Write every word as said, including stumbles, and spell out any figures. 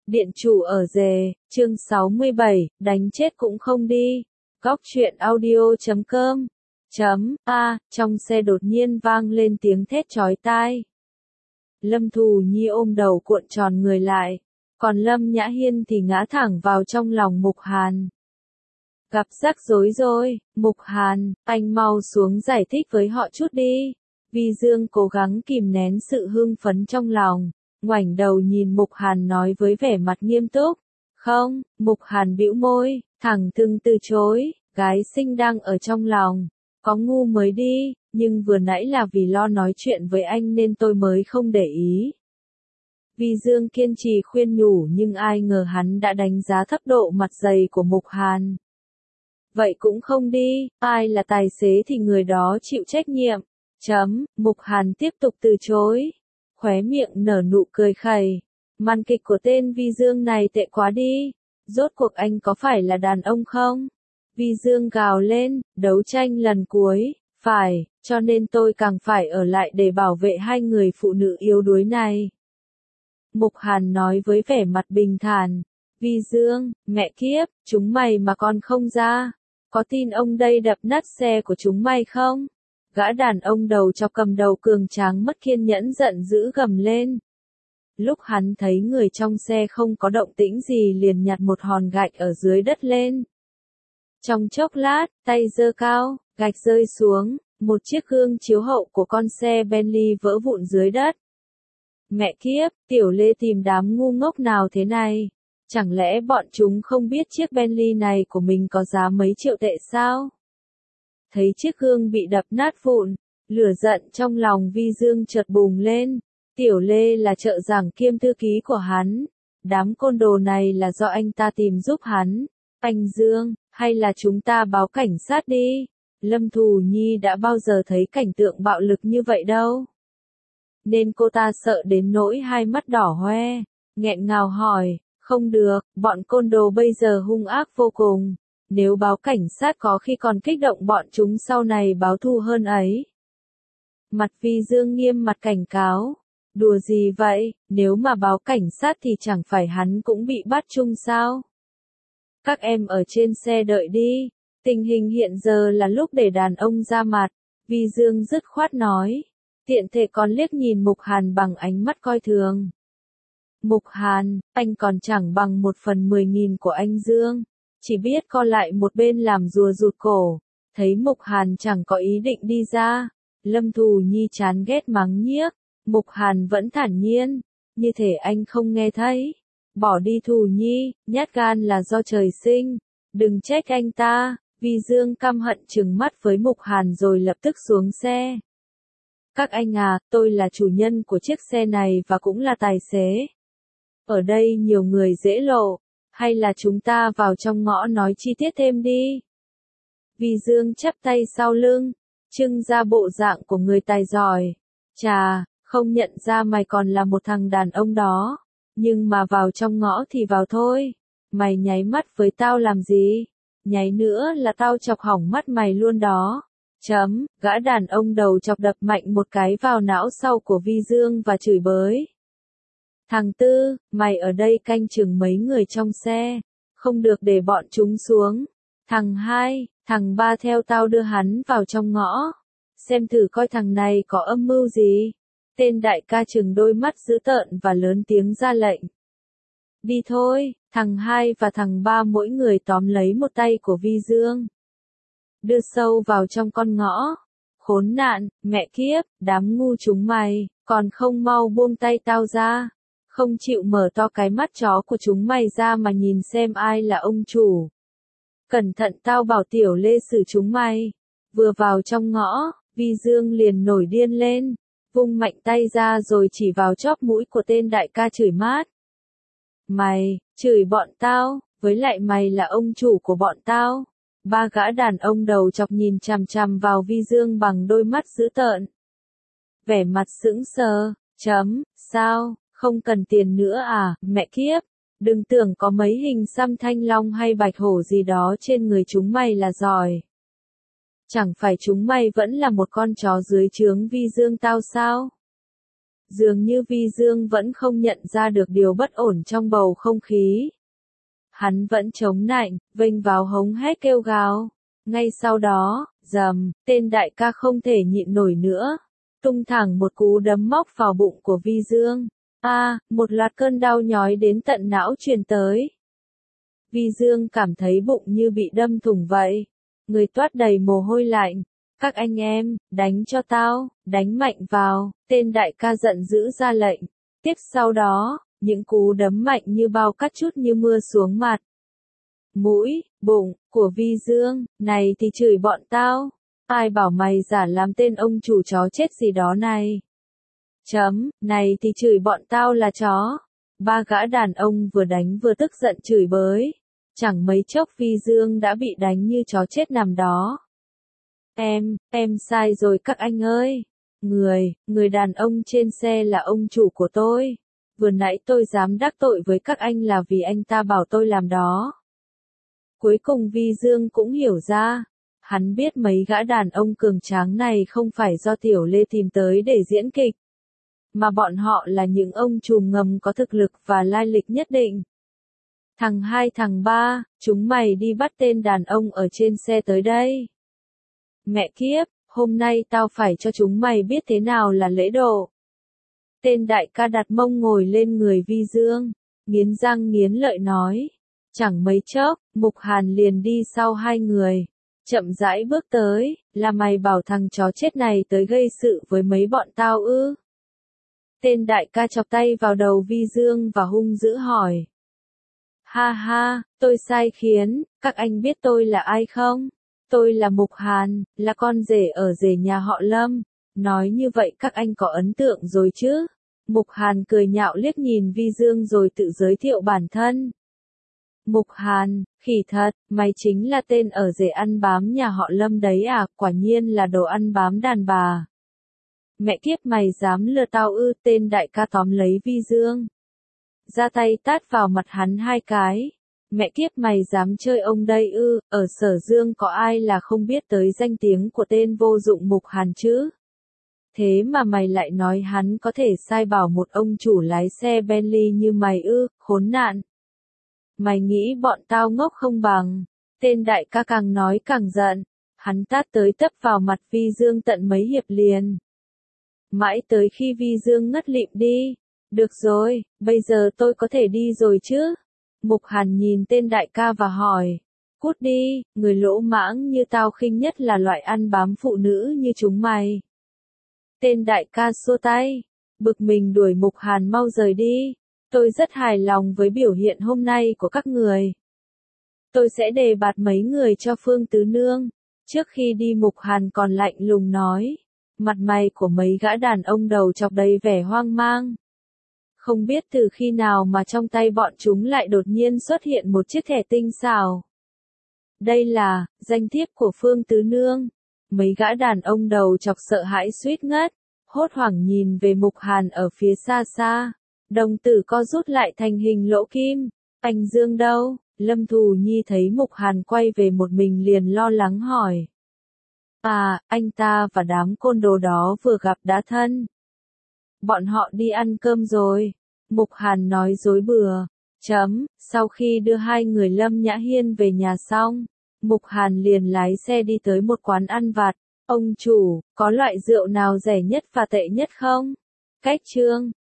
Điện chủ ở rề, chương sáu mươi bảy, đánh chết cũng không đi. Góc truyện audio chấm com chấm a trong xe đột nhiên vang lên tiếng thét chói tai. Lâm Thù Nhi ôm đầu cuộn tròn người lại, còn Lâm Nhã Hiên thì ngã thẳng vào trong lòng Mục Hàn. Gặp rắc rối rồi, Mục Hàn, anh mau xuống giải thích với họ chút đi. Vi Dương cố gắng kìm nén sự hưng phấn trong lòng, ngoảnh đầu nhìn Mục Hàn nói với vẻ mặt nghiêm túc. Không, Mục Hàn bĩu môi, thẳng thừng từ chối, gái xinh đang ở trong lòng. Có ngu mới đi, nhưng vừa nãy là vì lo nói chuyện với anh nên tôi mới không để ý. Vi Dương kiên trì khuyên nhủ nhưng ai ngờ hắn đã đánh giá thấp độ mặt dày của Mục Hàn. Vậy cũng không đi, ai là tài xế thì người đó chịu trách nhiệm. Chấm, Mục Hàn tiếp tục từ chối. Khóe miệng nở nụ cười khẩy. Màn kịch của tên Vi Dương này tệ quá đi. Rốt cuộc anh có phải là đàn ông không? Vi Dương gào lên, đấu tranh lần cuối. Phải, cho nên tôi càng phải ở lại để bảo vệ hai người phụ nữ yếu đuối này. Mục Hàn nói với vẻ mặt bình thản. Vi Dương, mẹ kiếp, chúng mày mà còn không ra. Có tin ông đây đập nát xe của chúng mày không? Gã đàn ông đầu chọc cầm đầu cường tráng mất kiên nhẫn giận dữ gầm lên. Lúc hắn thấy người trong xe không có động tĩnh gì liền nhặt một hòn gạch ở dưới đất lên. Trong chốc lát, tay giơ cao, gạch rơi xuống, một chiếc gương chiếu hậu của con xe Bentley vỡ vụn dưới đất. Mẹ kiếp, Tiểu Lê tìm đám ngu ngốc nào thế này? Chẳng lẽ bọn chúng không biết chiếc Bentley này của mình có giá mấy triệu tệ sao? Thấy chiếc gương bị đập nát vụn, lửa giận trong lòng Vi Dương chợt bùng lên. Tiểu Lê là trợ giảng kiêm thư ký của hắn. Đám côn đồ này là do anh ta tìm giúp hắn. Anh Dương, hay là chúng ta báo cảnh sát đi? Lâm Thù Nhi đã bao giờ thấy cảnh tượng bạo lực như vậy đâu. Nên cô ta sợ đến nỗi hai mắt đỏ hoe, nghẹn ngào hỏi, không được, bọn côn đồ bây giờ hung ác vô cùng. Nếu báo cảnh sát có khi còn kích động bọn chúng sau này báo thù hơn ấy. Mặt Vi Dương nghiêm mặt cảnh cáo. Đùa gì vậy, nếu mà báo cảnh sát thì chẳng phải hắn cũng bị bắt chung sao? Các em ở trên xe đợi đi, tình hình hiện giờ là lúc để đàn ông ra mặt, Vi Dương dứt khoát nói. Tiện thể còn liếc nhìn Mục Hàn bằng ánh mắt coi thường. Mục Hàn, anh còn chẳng bằng một phần mười nghìn của anh Dương. Chỉ biết co lại một bên làm rùa rụt cổ. Thấy Mục Hàn chẳng có ý định đi ra. Lâm Thù Nhi chán ghét mắng nhiếc. Mục Hàn vẫn thản nhiên. Như thể anh không nghe thấy. Bỏ đi Thù Nhi, nhát gan là do trời sinh. Đừng trách anh ta. Vi Dương căm hận trừng mắt với Mục Hàn rồi lập tức xuống xe. Các anh à, tôi là chủ nhân của chiếc xe này và cũng là tài xế. Ở đây nhiều người dễ lộ. Hay là chúng ta vào trong ngõ nói chi tiết thêm đi. Vi Dương chắp tay sau lưng, trưng ra bộ dạng của người tài giỏi. Chà, không nhận ra mày còn là một thằng đàn ông đó. Nhưng mà vào trong ngõ thì vào thôi. Mày nháy mắt với tao làm gì? Nháy nữa là tao chọc hỏng mắt mày luôn đó. Chấm, gã đàn ông đầu chọc đập mạnh một cái vào não sau của Vi Dương và chửi bới. Thằng Tư, mày ở đây canh chừng mấy người trong xe, không được để bọn chúng xuống. Thằng Hai, thằng Ba theo tao đưa hắn vào trong ngõ, xem thử coi thằng này có âm mưu gì. Tên đại ca chừng đôi mắt dữ tợn và lớn tiếng ra lệnh. Đi thôi, thằng Hai và thằng Ba mỗi người tóm lấy một tay của Vi Dương. Đưa sâu vào trong con ngõ. Khốn nạn, mẹ kiếp, đám ngu chúng mày, còn không mau buông tay tao ra. Không chịu mở to cái mắt chó của chúng mày ra mà nhìn xem ai là ông chủ. Cẩn thận tao bảo Tiểu Lê xử chúng mày. Vừa vào trong ngõ, Vi Dương liền nổi điên lên, vung mạnh tay ra rồi chỉ vào chóp mũi của tên đại ca chửi mát. Mày, chửi bọn tao, với lại mày là ông chủ của bọn tao. Ba gã đàn ông đầu chọc nhìn chằm chằm vào Vi Dương bằng đôi mắt dữ tợn. Vẻ mặt sững sờ, chấm, sao? Không cần tiền nữa à, mẹ kiếp, đừng tưởng có mấy hình xăm thanh long hay bạch hổ gì đó trên người chúng mày là giỏi. Chẳng phải chúng mày vẫn là một con chó dưới trướng Vi Dương tao sao? Dường như Vi Dương vẫn không nhận ra được điều bất ổn trong bầu không khí. Hắn vẫn chống nạnh, vênh vào hống hét kêu gào. Ngay sau đó, rầm, tên đại ca không thể nhịn nổi nữa. Tung thẳng một cú đấm móc vào bụng của Vi Dương. A, à, một loạt cơn đau nhói đến tận não truyền tới. Vi Dương cảm thấy bụng như bị đâm thủng vậy. Người toát đầy mồ hôi lạnh. Các anh em, đánh cho tao, đánh mạnh vào, tên đại ca giận dữ ra lệnh. Tiếp sau đó, những cú đấm mạnh như bao cát chút như mưa xuống mặt. Mũi, bụng, của Vi Dương, này thì chửi bọn tao. Ai bảo mày giả làm tên ông chủ chó chết gì đó này. Chấm, này thì chửi bọn tao là chó. Ba gã đàn ông vừa đánh vừa tức giận chửi bới. Chẳng mấy chốc Vi Dương đã bị đánh như chó chết nằm đó. Em, em sai rồi các anh ơi. Người, người đàn ông trên xe là ông chủ của tôi. Vừa nãy tôi dám đắc tội với các anh là vì anh ta bảo tôi làm đó. Cuối cùng Vi Dương cũng hiểu ra. Hắn biết mấy gã đàn ông cường tráng này không phải do Tiểu Lê tìm tới để diễn kịch. Mà bọn họ là những ông trùm ngầm có thực lực và lai lịch nhất định. Thằng hai thằng ba, chúng mày đi bắt tên đàn ông ở trên xe tới đây. Mẹ kiếp, hôm nay tao phải cho chúng mày biết thế nào là lễ độ. Tên đại ca đặt mông ngồi lên người Vi Dương, nghiến răng nghiến lợi nói. Chẳng mấy chốc, Mục Hàn liền đi sau hai người. Chậm rãi bước tới, là mày bảo thằng chó chết này tới gây sự với mấy bọn tao ư? Tên đại ca chọc tay vào đầu Vi Dương và hung dữ hỏi. Ha ha, tôi sai khiến, các anh biết tôi là ai không? Tôi là Mục Hàn, là con rể ở rể nhà họ Lâm. Nói như vậy các anh có ấn tượng rồi chứ? Mục Hàn cười nhạo liếc nhìn Vi Dương rồi tự giới thiệu bản thân. Mục Hàn, khỉ thật, mày chính là tên ở rể ăn bám nhà họ Lâm đấy à, quả nhiên là đồ ăn bám đàn bà. Mẹ kiếp mày dám lừa tao ư, tên đại ca tóm lấy Vi Dương. Ra tay tát vào mặt hắn hai cái. Mẹ kiếp mày dám chơi ông đây ư, ở Sở Dương có ai là không biết tới danh tiếng của tên vô dụng Mục Hàn chứ? Thế mà mày lại nói hắn có thể sai bảo một ông chủ lái xe Bentley như mày ư, khốn nạn. Mày nghĩ bọn tao ngốc không bằng. Tên đại ca càng nói càng giận. Hắn tát tới tấp vào mặt Vi Dương tận mấy hiệp liền. Mãi tới khi Vi Dương ngất lịm đi. Được rồi, bây giờ tôi có thể đi rồi chứ? Mục Hàn nhìn tên đại ca và hỏi. Cút đi, người lỗ mãng như tao khinh nhất là loại ăn bám phụ nữ như chúng mày. Tên đại ca xua tay. Bực mình đuổi Mục Hàn mau rời đi. Tôi rất hài lòng với biểu hiện hôm nay của các người. Tôi sẽ đề bạt mấy người cho Phương Tứ Nương. Trước khi đi Mục Hàn còn lạnh lùng nói. Mặt mày của mấy gã đàn ông đầu chọc đầy vẻ hoang mang. Không biết từ khi nào mà trong tay bọn chúng lại đột nhiên xuất hiện một chiếc thẻ tinh xảo. Đây là danh thiếp của Phương Tứ Nương. Mấy gã đàn ông đầu chọc sợ hãi suýt ngất, hốt hoảng nhìn về Mục Hàn ở phía xa xa. Đồng tử co rút lại thành hình lỗ kim. Anh Dương đâu? Lâm Thù Nhi thấy Mục Hàn quay về một mình liền lo lắng hỏi. À, anh ta và đám côn đồ đó vừa gặp đã thân. Bọn họ đi ăn cơm rồi. Mục Hàn nói dối bừa. Chấm, sau khi đưa hai người Lâm Nhã Hiên về nhà xong, Mục Hàn liền lái xe đi tới một quán ăn vặt. Ông chủ, có loại rượu nào rẻ nhất và tệ nhất không? Cách chương